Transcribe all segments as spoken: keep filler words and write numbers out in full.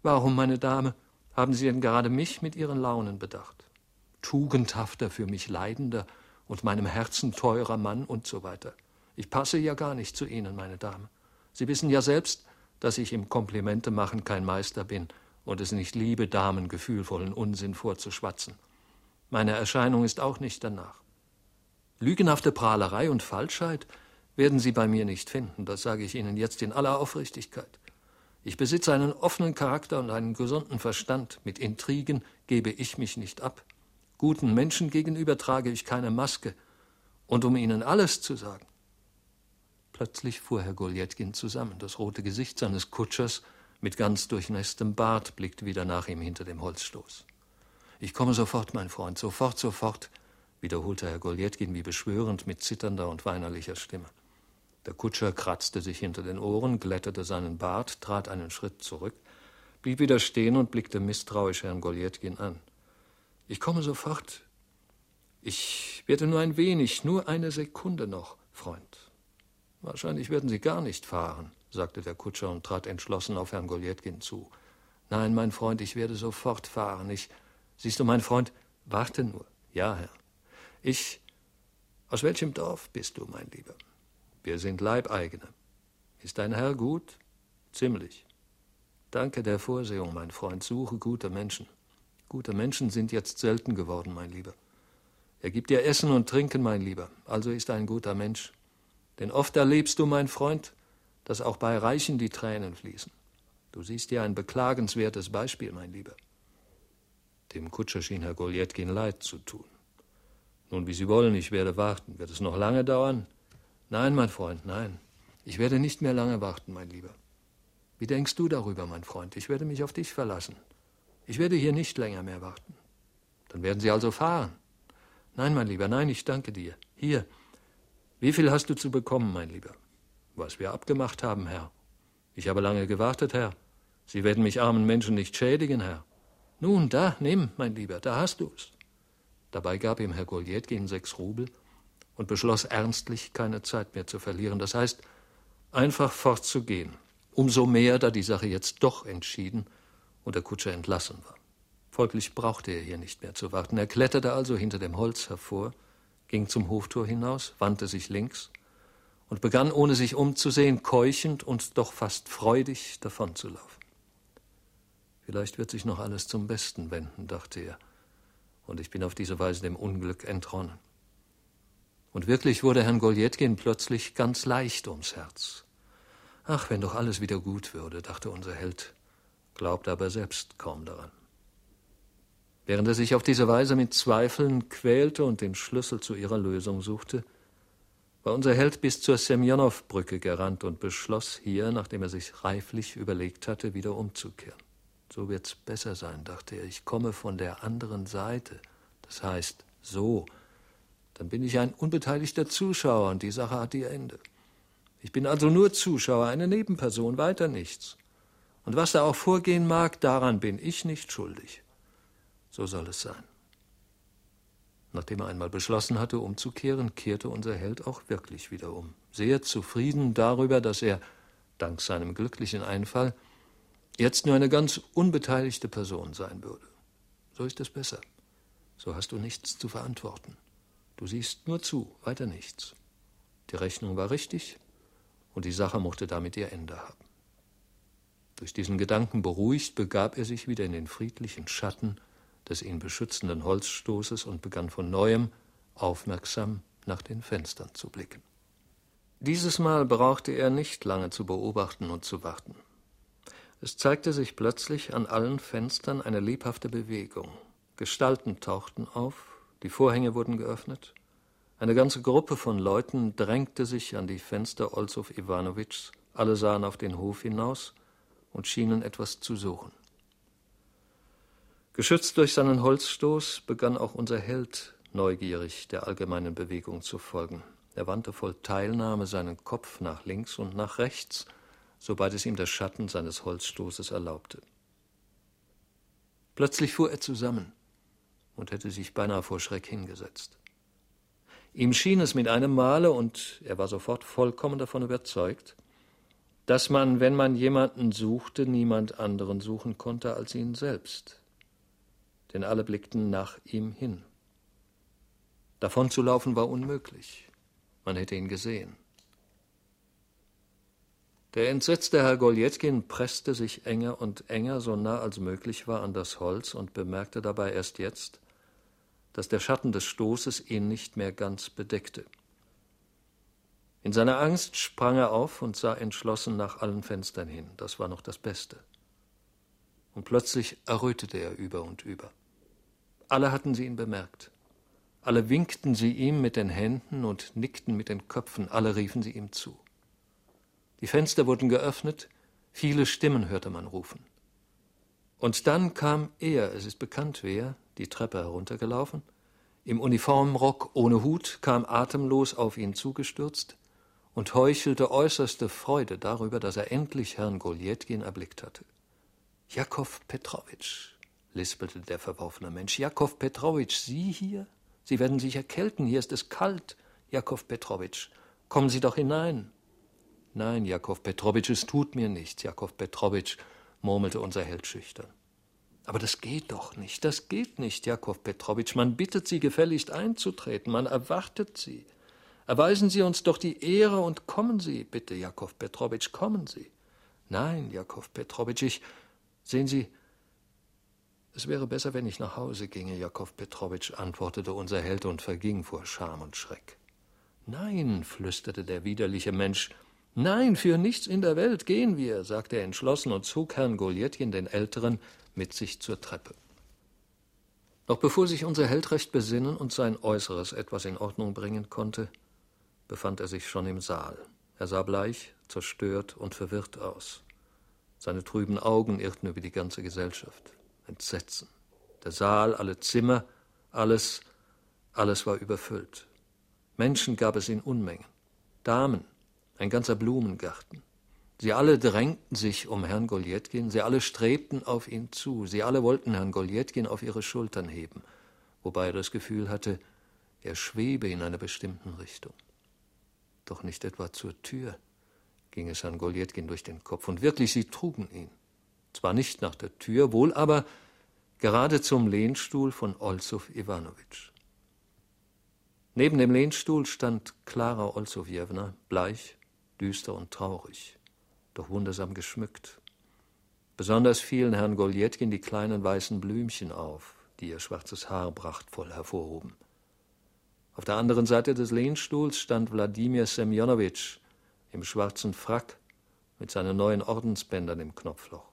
Warum, meine Dame, haben Sie denn gerade mich mit Ihren Launen bedacht? Tugendhafter, für mich leidender und meinem Herzen teurer Mann und so weiter. Ich passe ja gar nicht zu Ihnen, meine Dame. Sie wissen ja selbst, dass ich im Komplimente machen kein Meister bin und es nicht liebe, Damen gefühlvollen Unsinn vorzuschwatzen. Meine Erscheinung ist auch nicht danach. Lügenhafte Prahlerei und Falschheit werden Sie bei mir nicht finden, das sage ich Ihnen jetzt in aller Aufrichtigkeit. Ich besitze einen offenen Charakter und einen gesunden Verstand. Mit Intrigen gebe ich mich nicht ab. Guten Menschen gegenüber trage ich keine Maske. Und um Ihnen alles zu sagen. Plötzlich fuhr Herr Goljetkin zusammen. Das rote Gesicht seines Kutschers mit ganz durchnässtem Bart blickte wieder nach ihm hinter dem Holzstoß. »Ich komme sofort, mein Freund, sofort, sofort«, wiederholte Herr Goljetkin wie beschwörend mit zitternder und weinerlicher Stimme. Der Kutscher kratzte sich hinter den Ohren, glättete seinen Bart, trat einen Schritt zurück, blieb wieder stehen und blickte misstrauisch Herrn Goljetkin an. »Ich komme sofort. Ich werde nur ein wenig, nur eine Sekunde noch, Freund.« »Wahrscheinlich werden Sie gar nicht fahren«, sagte der Kutscher und trat entschlossen auf Herrn Goljetkin zu. »Nein, mein Freund, ich werde sofort fahren. Ich, siehst du, mein Freund, warte nur. Ja, Herr. Ich, aus welchem Dorf bist du, mein Lieber? Wir sind Leibeigene. Ist dein Herr gut? Ziemlich. Danke der Vorsehung, mein Freund. Suche gute Menschen. Gute Menschen sind jetzt selten geworden, mein Lieber. Er gibt dir Essen und Trinken, mein Lieber. Also ist er ein guter Mensch. Denn oft erlebst du, mein Freund, dass auch bei Reichen die Tränen fließen. Du siehst dir ein beklagenswertes Beispiel, mein Lieber. Dem Kutscher schien Herr Goljetkin leid zu tun. Nun, wie Sie wollen, ich werde warten. Wird es noch lange dauern? Nein, mein Freund, nein. Ich werde nicht mehr lange warten, mein Lieber. Wie denkst du darüber, mein Freund? Ich werde mich auf dich verlassen. Ich werde hier nicht länger mehr warten. Dann werden Sie also fahren. Nein, mein Lieber, nein, ich danke dir. Hier. Wie viel hast du zu bekommen, mein Lieber? Was wir abgemacht haben, Herr. Ich habe lange gewartet, Herr. Sie werden mich armen Menschen nicht schädigen, Herr. Nun, da, nimm, mein Lieber, da hast du's. Dabei gab ihm Herr Goljetkin sechs Rubel und beschloss ernstlich, keine Zeit mehr zu verlieren. Das heißt, einfach fortzugehen. Umso mehr, da die Sache jetzt doch entschieden und der Kutscher entlassen war. Folglich brauchte er hier nicht mehr zu warten. Er kletterte also hinter dem Holz hervor, ging zum Hoftor hinaus, wandte sich links und begann, ohne sich umzusehen, keuchend und doch fast freudig davonzulaufen. Vielleicht wird sich noch alles zum Besten wenden, dachte er, und ich bin auf diese Weise dem Unglück entronnen. Und wirklich wurde Herrn Goljetkin plötzlich ganz leicht ums Herz. Ach, wenn doch alles wieder gut würde, dachte unser Held, glaubte aber selbst kaum daran. Während er sich auf diese Weise mit Zweifeln quälte und den Schlüssel zu ihrer Lösung suchte, war unser Held bis zur Semjonow-Brücke gerannt und beschloss hier, nachdem er sich reiflich überlegt hatte, wieder umzukehren. So wird's besser sein, dachte er. Ich komme von der anderen Seite. Das heißt, so. Dann bin ich ein unbeteiligter Zuschauer und die Sache hat ihr Ende. Ich bin also nur Zuschauer, eine Nebenperson, weiter nichts. Und was da auch vorgehen mag, daran bin ich nicht schuldig. So soll es sein. Nachdem er einmal beschlossen hatte, umzukehren, kehrte unser Held auch wirklich wieder um. Sehr zufrieden darüber, dass er, dank seinem glücklichen Einfall, jetzt nur eine ganz unbeteiligte Person sein würde. So ist es besser. So hast du nichts zu verantworten. Du siehst nur zu, weiter nichts. Die Rechnung war richtig und die Sache mochte damit ihr Ende haben. Durch diesen Gedanken beruhigt, begab er sich wieder in den friedlichen Schatten des ihn beschützenden Holzstoßes und begann von Neuem aufmerksam nach den Fenstern zu blicken. Dieses Mal brauchte er nicht lange zu beobachten und zu warten. Es zeigte sich plötzlich an allen Fenstern eine lebhafte Bewegung. Gestalten tauchten auf, die Vorhänge wurden geöffnet. Eine ganze Gruppe von Leuten drängte sich an die Fenster Olsow Iwanowitschs. Alle sahen auf den Hof hinaus und schienen etwas zu suchen. Geschützt durch seinen Holzstoß begann auch unser Held neugierig der allgemeinen Bewegung zu folgen. Er wandte voll Teilnahme seinen Kopf nach links und nach rechts, sobald es ihm der Schatten seines Holzstoßes erlaubte. Plötzlich fuhr er zusammen und hätte sich beinahe vor Schreck hingesetzt. Ihm schien es mit einem Male, und er war sofort vollkommen davon überzeugt, dass man, wenn man jemanden suchte, niemand anderen suchen konnte als ihn selbst. Denn alle blickten nach ihm hin. Davonzulaufen war unmöglich. Man hätte ihn gesehen. Der entsetzte Herr Goljetkin presste sich enger und enger, so nah als möglich war, an das Holz und bemerkte dabei erst jetzt, dass der Schatten des Stoßes ihn nicht mehr ganz bedeckte. In seiner Angst sprang er auf und sah entschlossen nach allen Fenstern hin. Das war noch das Beste. Und plötzlich errötete er über und über. Alle hatten sie ihn bemerkt. Alle winkten sie ihm mit den Händen und nickten mit den Köpfen. Alle riefen sie ihm zu. Die Fenster wurden geöffnet, viele Stimmen hörte man rufen. Und dann kam er, es ist bekannt wer, die Treppe heruntergelaufen, im Uniformrock ohne Hut, kam atemlos auf ihn zugestürzt und heuchelte äußerste Freude darüber, dass er endlich Herrn Goljetkin erblickt hatte. »Jakow Petrowitsch«, lispelte der verworfene Mensch, »Jakow Petrowitsch, Sie hier? Sie werden sich erkälten, hier ist es kalt, Jakow Petrowitsch. Kommen Sie doch hinein.« »Nein, Jakow Petrowitsch, es tut mir nichts, Jakow Petrowitsch«, murmelte unser Held schüchtern. »Aber das geht doch nicht, das geht nicht, Jakow Petrowitsch. Man bittet Sie gefälligst einzutreten, man erwartet Sie. Erweisen Sie uns doch die Ehre und kommen Sie, bitte, Jakow Petrowitsch, kommen Sie.« »Nein, Jakow Petrowitsch, ich, sehen Sie, es wäre besser, wenn ich nach Hause ginge, Jakow Petrowitsch«, antwortete unser Held und verging vor Scham und Schreck. »Nein«, flüsterte der widerliche Mensch, »nein, für nichts in der Welt gehen wir«, sagte er entschlossen und zog Herrn Goljetkin, den Älteren, mit sich zur Treppe. Noch bevor sich unser Held recht besinnen und sein Äußeres etwas in Ordnung bringen konnte, befand er sich schon im Saal. Er sah bleich, zerstört und verwirrt aus. Seine trüben Augen irrten über die ganze Gesellschaft. Entsetzen. Der Saal, alle Zimmer, alles, alles war überfüllt. Menschen gab es in Unmengen. Damen, ein ganzer Blumengarten. Sie alle drängten sich um Herrn Goljetkin, sie alle strebten auf ihn zu, sie alle wollten Herrn Goljetkin auf ihre Schultern heben, wobei er das Gefühl hatte, er schwebe in einer bestimmten Richtung. Doch nicht etwa zur Tür ging es Herrn Goljetkin durch den Kopf, und wirklich, sie trugen ihn. Zwar nicht nach der Tür, wohl aber gerade zum Lehnstuhl von Olsow Iwanowitsch. Neben dem Lehnstuhl stand Klara Olsowjewna, bleich, düster und traurig, doch wundersam geschmückt. Besonders fielen Herrn Goljetkin die kleinen weißen Blümchen auf, die ihr schwarzes Haar prachtvoll hervorhoben. Auf der anderen Seite des Lehnstuhls stand Wladimir Semjonowitsch im schwarzen Frack mit seinen neuen Ordensbändern im Knopfloch.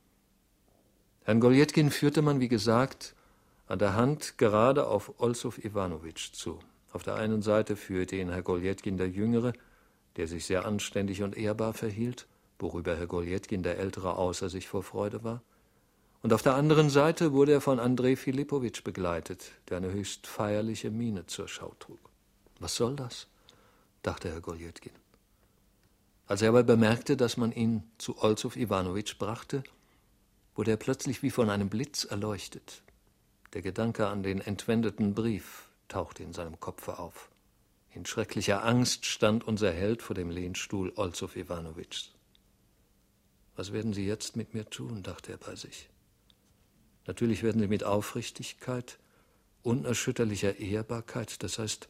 Herrn Goljetkin führte man, wie gesagt, an der Hand gerade auf Olsow Iwanowitsch zu. Auf der einen Seite führte ihn Herr Goljetkin der Jüngere, der sich sehr anständig und ehrbar verhielt, worüber Herr Goljetkin der Ältere außer sich vor Freude war. Und auf der anderen Seite wurde er von Andrei Philippowitsch begleitet, der eine höchst feierliche Miene zur Schau trug. »Was soll das?« dachte Herr Goljetkin. Als er aber bemerkte, dass man ihn zu Olsow Iwanowitsch brachte, wurde er plötzlich wie von einem Blitz erleuchtet. Der Gedanke an den entwendeten Brief tauchte in seinem Kopfe auf. In schrecklicher Angst stand unser Held vor dem Lehnstuhl Olsow Iwanowitschs. »Was werden Sie jetzt mit mir tun?« dachte er bei sich. »Natürlich werden Sie mit Aufrichtigkeit, unerschütterlicher Ehrbarkeit, das heißt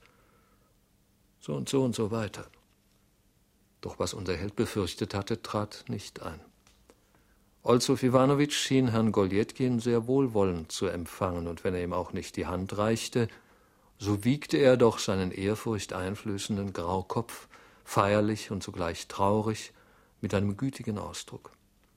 so und so und so weiter.« Doch was unser Held befürchtet hatte, trat nicht ein. Olsow Iwanowitsch schien Herrn Goljetkin sehr wohlwollend zu empfangen, und wenn er ihm auch nicht die Hand reichte, so wiegte er doch seinen ehrfurchteinflößenden Graukopf, feierlich und zugleich traurig, mit einem gütigen Ausdruck.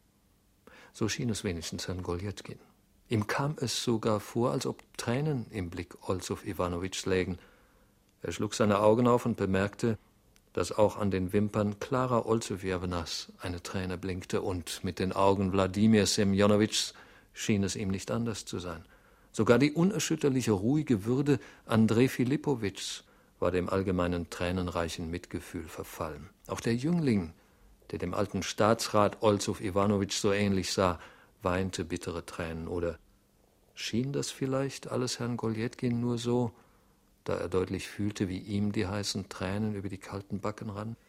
So schien es wenigstens Herrn Goljetkin. Ihm kam es sogar vor, als ob Tränen im Blick Olsow Iwanowitschs lägen. Er schlug seine Augen auf und bemerkte, dass auch an den Wimpern Klara Olsowjewnas eine Träne blinkte, und mit den Augen Wladimir Semjonowitschs schien es ihm nicht anders zu sein. Sogar die unerschütterliche, ruhige Würde Andrei Philippowitschs war dem allgemeinen tränenreichen Mitgefühl verfallen. Auch der Jüngling, der dem alten Staatsrat Olsow Iwanowitsch so ähnlich sah, weinte bittere Tränen. Oder schien das vielleicht alles Herrn Goljetkin nur so, da er deutlich fühlte, wie ihm die heißen Tränen über die kalten Backen rannen?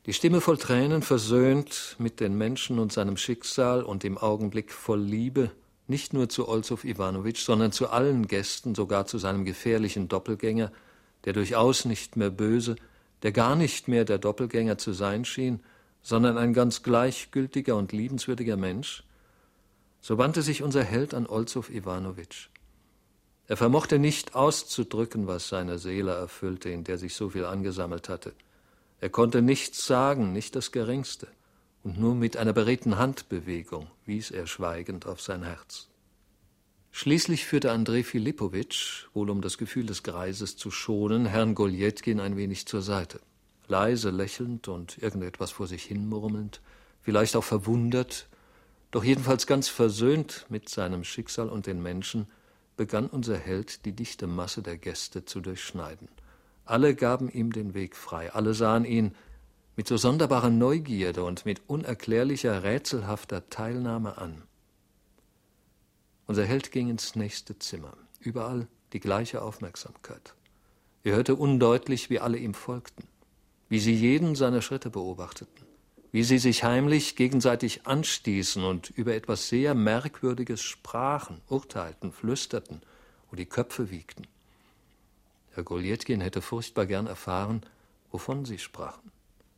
Die Stimme voll Tränen, versöhnt mit den Menschen und seinem Schicksal und im Augenblick voll Liebe, nicht nur zu Olzow Iwanowitsch, sondern zu allen Gästen, sogar zu seinem gefährlichen Doppelgänger, der durchaus nicht mehr böse, der gar nicht mehr der Doppelgänger zu sein schien, sondern ein ganz gleichgültiger und liebenswürdiger Mensch, so wandte sich unser Held an Olzow Iwanowitsch. Er vermochte nicht auszudrücken, was seine Seele erfüllte, in der sich so viel angesammelt hatte. Er konnte nichts sagen, nicht das Geringste, und nur mit einer beredten Handbewegung wies er schweigend auf sein Herz. Schließlich führte Andrej Filipowitsch, wohl um das Gefühl des Greises zu schonen, Herrn Goljetkin ein wenig zur Seite. Leise lächelnd und irgendetwas vor sich hin murmelnd, vielleicht auch verwundert, doch jedenfalls ganz versöhnt mit seinem Schicksal und den Menschen, begann unser Held, die dichte Masse der Gäste zu durchschneiden. Alle gaben ihm den Weg frei, alle sahen ihn mit so sonderbarer Neugierde und mit unerklärlicher, rätselhafter Teilnahme an. Unser Held ging ins nächste Zimmer, überall die gleiche Aufmerksamkeit. Er hörte undeutlich, wie alle ihm folgten, wie sie jeden seiner Schritte beobachteten, wie sie sich heimlich gegenseitig anstießen und über etwas sehr Merkwürdiges sprachen, urteilten, flüsterten und die Köpfe wiegten. Herr Goljetkin hätte furchtbar gern erfahren, wovon sie sprachen.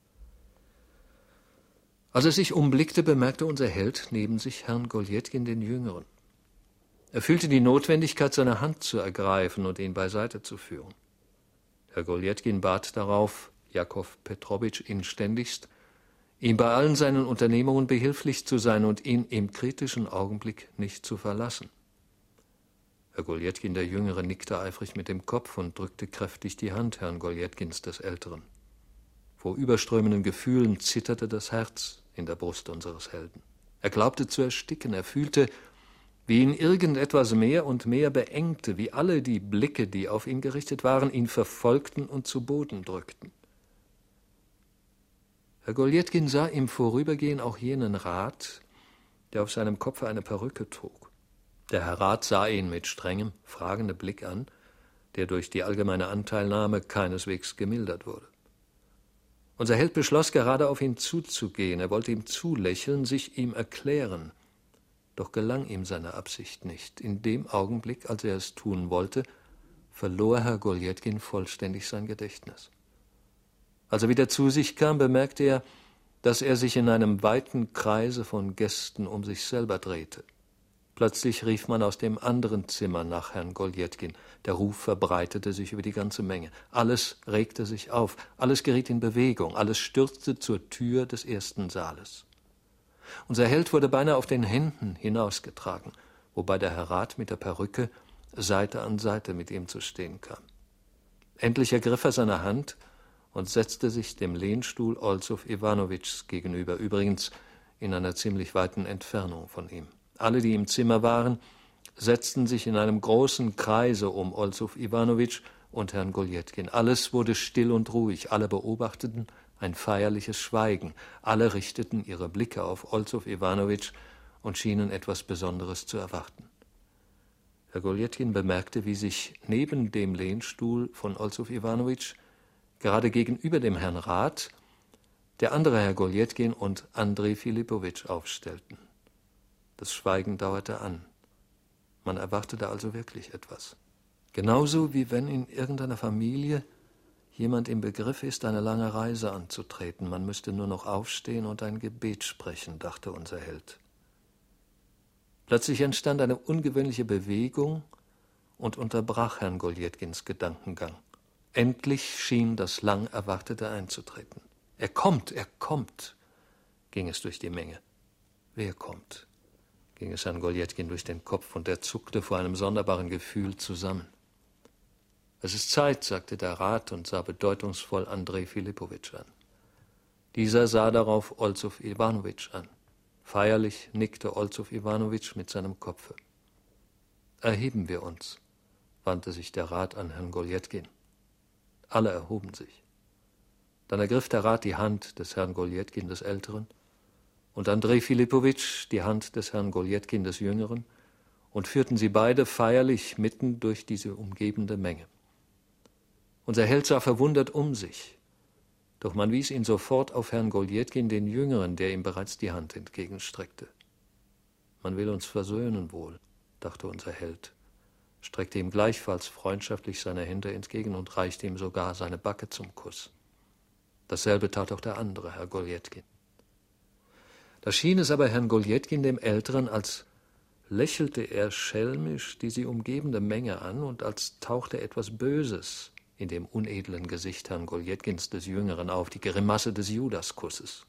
Als er sich umblickte, bemerkte unser Held neben sich Herrn Goljetkin den Jüngeren. Er fühlte die Notwendigkeit, seine Hand zu ergreifen und ihn beiseite zu führen. Herr Goljetkin bat darauf, Jakow Petrowitsch inständigst, ihm bei allen seinen Unternehmungen behilflich zu sein und ihn im kritischen Augenblick nicht zu verlassen. Herr Goljetkin der Jüngere nickte eifrig mit dem Kopf und drückte kräftig die Hand Herrn Goljetkins des Älteren. Vor überströmenden Gefühlen zitterte das Herz in der Brust unseres Helden. Er glaubte zu ersticken, er fühlte, wie ihn irgendetwas mehr und mehr beengte, wie alle die Blicke, die auf ihn gerichtet waren, ihn verfolgten und zu Boden drückten. Herr Goljetkin sah im Vorübergehen auch jenen Rat, der auf seinem Kopfe eine Perücke trug. Der Herr Rat sah ihn mit strengem, fragendem Blick an, der durch die allgemeine Anteilnahme keineswegs gemildert wurde. Unser Held beschloss, gerade auf ihn zuzugehen. Er wollte ihm zulächeln, sich ihm erklären. Doch gelang ihm seine Absicht nicht. In dem Augenblick, als er es tun wollte, verlor Herr Goljetkin vollständig sein Gedächtnis. Als er wieder zu sich kam, bemerkte er, dass er sich in einem weiten Kreise von Gästen um sich selber drehte. Plötzlich rief man aus dem anderen Zimmer nach Herrn Goljetkin. Der Ruf verbreitete sich über die ganze Menge. Alles regte sich auf, alles geriet in Bewegung, alles stürzte zur Tür des ersten Saales. Unser Held wurde beinahe auf den Händen hinausgetragen, wobei der Herr Rat mit der Perücke Seite an Seite mit ihm zu stehen kam. Endlich ergriff er seine Hand und setzte sich dem Lehnstuhl Olzow Iwanowitschs gegenüber, übrigens in einer ziemlich weiten Entfernung von ihm. Alle, die im Zimmer waren, setzten sich in einem großen Kreise um Olzow Iwanowitsch und Herrn Goljetkin. Alles wurde still und ruhig, alle beobachteten ein feierliches Schweigen, alle richteten ihre Blicke auf Olzow Iwanowitsch und schienen etwas Besonderes zu erwarten. Herr Goljetkin bemerkte, wie sich neben dem Lehnstuhl von Olzow Iwanowitsch gerade gegenüber dem Herrn Rat der andere Herr Goljetkin und Andrej Filipowitsch aufstellten. Das Schweigen dauerte an. Man erwartete also wirklich etwas. Genauso wie wenn in irgendeiner Familie jemand im Begriff ist, eine lange Reise anzutreten. Man müsste nur noch aufstehen und ein Gebet sprechen, dachte unser Held. Plötzlich entstand eine ungewöhnliche Bewegung und unterbrach Herrn Goljetkins Gedankengang. Endlich schien das lang Erwartete einzutreten. »Er kommt, er kommt«, ging es durch die Menge. »Wer kommt?«, ging es Herrn Goljetkin durch den Kopf, und er zuckte vor einem sonderbaren Gefühl zusammen. »Es ist Zeit«, sagte der Rat und sah bedeutungsvoll Andrej Filipowitsch an. Dieser sah darauf Olzow Iwanowitsch an. Feierlich nickte Olzow Iwanowitsch mit seinem Kopfe. »Erheben wir uns«, wandte sich der Rat an Herrn Goljetkin. Alle erhoben sich. Dann ergriff der Rat die Hand des Herrn Goljetkin des Älteren und Andrej Filipowitsch die Hand des Herrn Goljetkin des Jüngeren und führten sie beide feierlich mitten durch diese umgebende Menge. Unser Held sah verwundert um sich. Doch man wies ihn sofort auf Herrn Goljetkin, den Jüngeren, der ihm bereits die Hand entgegenstreckte. »Man will uns versöhnen wohl«, dachte unser Held, streckte ihm gleichfalls freundschaftlich seine Hände entgegen und reichte ihm sogar seine Backe zum Kuss. Dasselbe tat auch der andere, Herr Goljetkin. Da schien es aber Herrn Goljetkin, dem Älteren, als lächelte er schelmisch die sie umgebende Menge an und als tauchte etwas Böses in dem unedlen Gesicht Herrn Goljetkins des Jüngeren auf, die Grimasse des Judaskusses.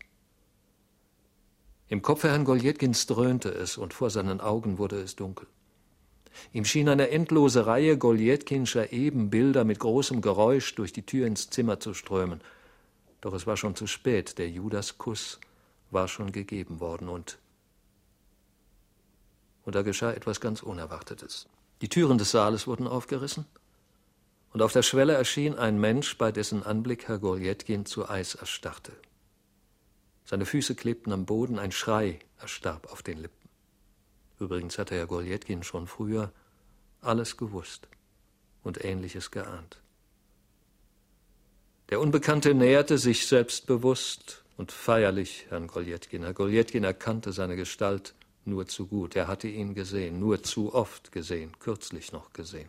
Im Kopfe Herrn Goljetkins dröhnte es, und vor seinen Augen wurde es dunkel. Ihm schien eine endlose Reihe Goljetkinscher Ebenbilder mit großem Geräusch durch die Tür ins Zimmer zu strömen. Doch es war schon zu spät, der Judaskuss war schon gegeben worden, und, und da geschah etwas ganz Unerwartetes. Die Türen des Saales wurden aufgerissen, und auf der Schwelle erschien ein Mensch, bei dessen Anblick Herr Goljetkin zu Eis erstarrte. Seine Füße klebten am Boden, ein Schrei erstarb auf den Lippen. Übrigens hatte Herr Goljetkin schon früher alles gewusst und Ähnliches geahnt. Der Unbekannte näherte sich selbstbewusst und feierlich Herrn Goljetkin. Herr Goljetkin erkannte seine Gestalt nur zu gut. Er hatte ihn gesehen, nur zu oft gesehen, kürzlich noch gesehen.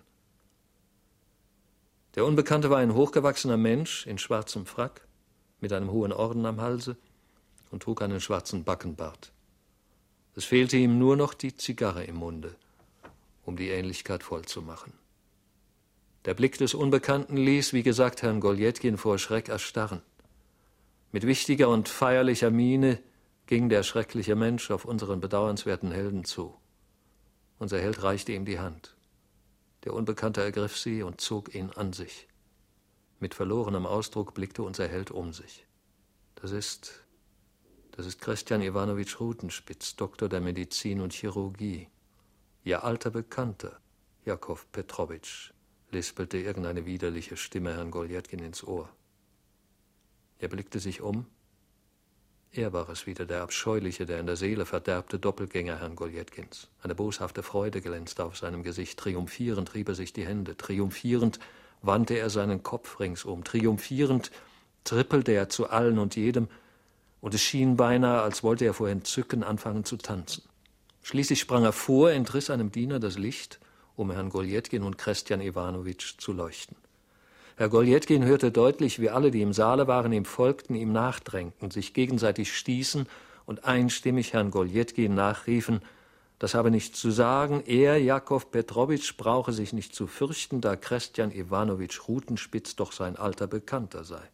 Der Unbekannte war ein hochgewachsener Mensch in schwarzem Frack, mit einem hohen Orden am Halse und trug einen schwarzen Backenbart. Es fehlte ihm nur noch die Zigarre im Munde, um die Ähnlichkeit vollzumachen. Der Blick des Unbekannten ließ, wie gesagt, Herrn Goljetkin vor Schreck erstarren. Mit wichtiger und feierlicher Miene ging der schreckliche Mensch auf unseren bedauernswerten Helden zu. Unser Held reichte ihm die Hand. Der Unbekannte ergriff sie und zog ihn an sich. Mit verlorenem Ausdruck blickte unser Held um sich. Das ist, das ist Christian Iwanowitsch Rutenspitz, Doktor der Medizin und Chirurgie. Ihr alter Bekannter, Jakow Petrowitsch, lispelte irgendeine widerliche Stimme Herrn Goljetkin ins Ohr. Er blickte sich um. Er war es wieder, der abscheuliche, der in der Seele verderbte Doppelgänger Herrn Goljetkins. Eine boshafte Freude glänzte auf seinem Gesicht. Triumphierend rieb er sich die Hände. Triumphierend wandte er seinen Kopf ringsum. Triumphierend trippelte er zu allen und jedem, und es schien beinahe, als wollte er vor Entzücken anfangen zu tanzen. Schließlich sprang er vor, entriss einem Diener das Licht, um Herrn Goljetkin und Christian Iwanowitsch zu leuchten. Herr Goljetkin hörte deutlich, wie alle, die im Saale waren, ihm folgten, ihm nachdrängten, sich gegenseitig stießen und einstimmig Herrn Goljetkin nachriefen, das habe nichts zu sagen, er, Jakow Petrowitsch, brauche sich nicht zu fürchten, da Christian Iwanowitsch Rutenspitz doch sein alter Bekannter sei.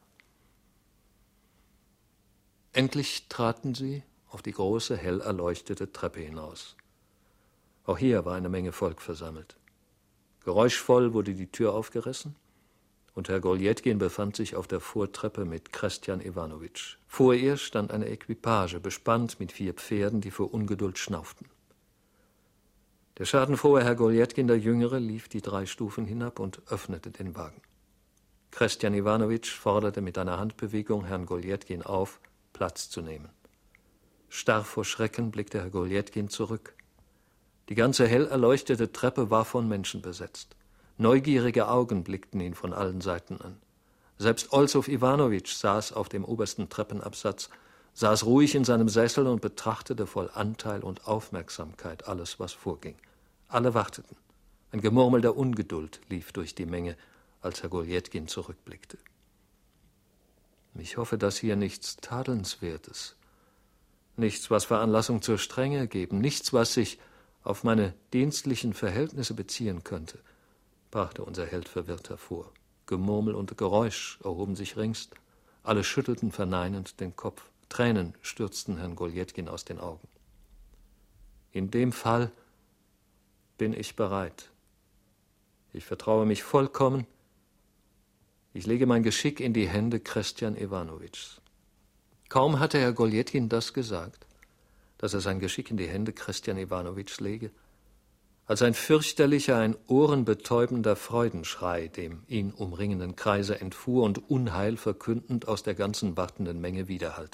Endlich traten sie auf die große, hell erleuchtete Treppe hinaus. Auch hier war eine Menge Volk versammelt. Geräuschvoll wurde die Tür aufgerissen, und Herr Goljetkin befand sich auf der Vortreppe mit Christian Iwanowitsch. Vor ihr stand eine Equipage, bespannt mit vier Pferden, die vor Ungeduld schnauften. Der schadenfrohe Herr Goljetkin, der Jüngere, lief die drei Stufen hinab und öffnete den Wagen. Christian Iwanowitsch forderte mit einer Handbewegung Herrn Goljetkin auf, Platz zu nehmen. Starr vor Schrecken blickte Herr Goljetkin zurück. Die ganze hell erleuchtete Treppe war von Menschen besetzt. Neugierige Augen blickten ihn von allen Seiten an. Selbst Olsow Iwanowitsch saß auf dem obersten Treppenabsatz, saß ruhig in seinem Sessel und betrachtete voll Anteil und Aufmerksamkeit alles, was vorging. Alle warteten. Ein Gemurmel der Ungeduld lief durch die Menge, als Herr Goljetkin zurückblickte. Ich hoffe, dass hier nichts Tadelnswertes, nichts, was Veranlassung zur Strenge geben, nichts, was sich auf meine dienstlichen Verhältnisse beziehen könnte, brachte unser Held verwirrt hervor. Gemurmel und Geräusch erhoben sich rings, alle schüttelten verneinend den Kopf. Tränen stürzten Herrn Goljetkin aus den Augen. In dem Fall bin ich bereit. Ich vertraue mich vollkommen. Ich lege mein Geschick in die Hände Christian Iwanowitschs. Kaum hatte Herr Goljetkin das gesagt, dass er sein Geschick in die Hände Christian Iwanowitschs lege, als ein fürchterlicher, ein ohrenbetäubender Freudenschrei dem ihn umringenden Kreise entfuhr und Unheil verkündend aus der ganzen wartenden Menge widerhallte.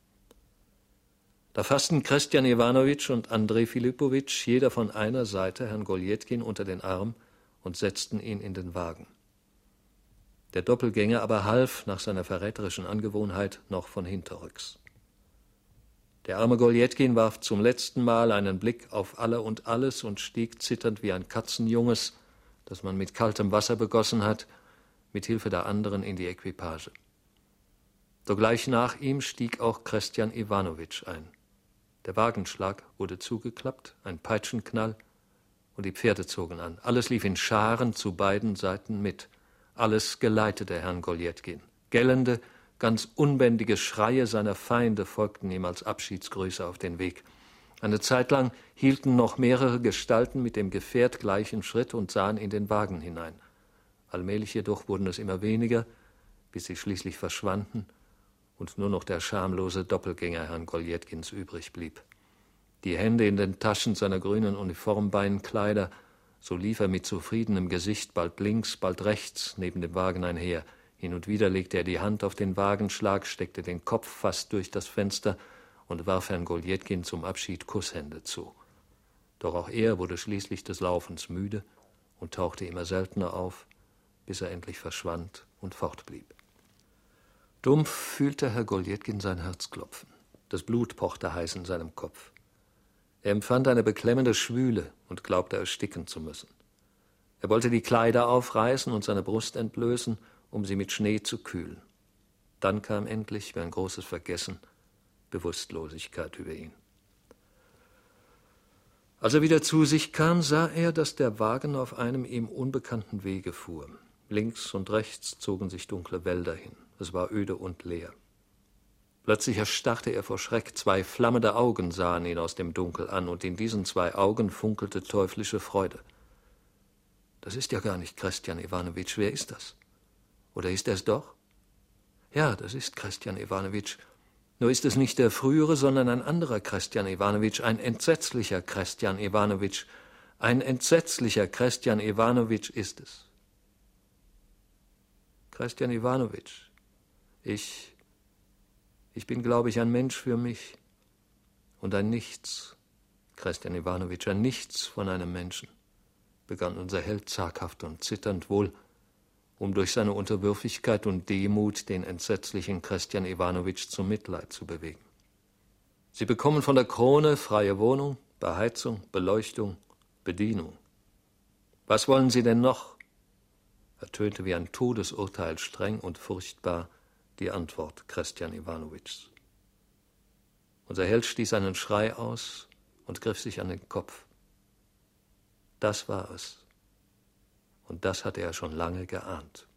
Da fassten Christian Iwanowitsch und Andrei Filipowitsch jeder von einer Seite Herrn Goljetkin unter den Arm und setzten ihn in den Wagen. Der Doppelgänger aber half, nach seiner verräterischen Angewohnheit, noch von hinterrücks. Der arme Goljetkin warf zum letzten Mal einen Blick auf alle und alles und stieg zitternd wie ein Katzenjunges, das man mit kaltem Wasser begossen hat, mit Hilfe der anderen in die Equipage. Sogleich nach ihm stieg auch Christian Iwanowitsch ein. Der Wagenschlag wurde zugeklappt, ein Peitschenknall, und die Pferde zogen an. Alles lief in Scharen zu beiden Seiten mit. Alles geleitete Herrn Goljetkin. Gellende, ganz unbändige Schreie seiner Feinde folgten ihm als Abschiedsgrüße auf den Weg. Eine Zeit lang hielten noch mehrere Gestalten mit dem Gefährt gleichen Schritt und sahen in den Wagen hinein. Allmählich jedoch wurden es immer weniger, bis sie schließlich verschwanden und nur noch der schamlose Doppelgänger Herrn Goljetkins übrig blieb. Die Hände in den Taschen seiner grünen Uniformbeinkleider, so lief er mit zufriedenem Gesicht bald links, bald rechts neben dem Wagen einher. Hin und wieder legte er die Hand auf den Wagenschlag, steckte den Kopf fast durch das Fenster und warf Herrn Goljetkin zum Abschied Kusshände zu. Doch auch er wurde schließlich des Laufens müde und tauchte immer seltener auf, bis er endlich verschwand und fortblieb. Dumpf fühlte Herr Goljetkin sein Herz klopfen. Das Blut pochte heiß in seinem Kopf. Er empfand eine beklemmende Schwüle und glaubte ersticken zu müssen. Er wollte die Kleider aufreißen und seine Brust entblößen, um sie mit Schnee zu kühlen. Dann kam endlich, wie ein großes Vergessen, Bewusstlosigkeit über ihn. Als er wieder zu sich kam, sah er, dass der Wagen auf einem ihm unbekannten Wege fuhr. Links und rechts zogen sich dunkle Wälder hin. Es war öde und leer. Plötzlich erstarrte er vor Schreck. Zwei flammende Augen sahen ihn aus dem Dunkel an, und in diesen zwei Augen funkelte teuflische Freude. »Das ist ja gar nicht Christian Iwanowitsch. Wer ist das? Oder ist er es doch? Ja, das ist Christian Iwanowitsch. Nur ist es nicht der frühere, sondern ein anderer Christian Iwanowitsch, ein entsetzlicher Christian Iwanowitsch. Ein entsetzlicher Christian Iwanowitsch ist es.« Christian Iwanowitsch, ich, ich bin, glaube ich, ein Mensch für mich und ein Nichts, Christian Iwanowitsch, ein Nichts von einem Menschen, begann unser Held zaghaft und zitternd, wohl, um durch seine Unterwürfigkeit und Demut den entsetzlichen Christian Iwanowitsch zum Mitleid zu bewegen. Sie bekommen von der Krone freie Wohnung, Beheizung, Beleuchtung, Bedienung. Was wollen Sie denn noch? Ertönte wie ein Todesurteil streng und furchtbar die Antwort Christian Iwanowitschs. Unser Held stieß einen Schrei aus und griff sich an den Kopf. Das war es. Und das hatte er schon lange geahnt.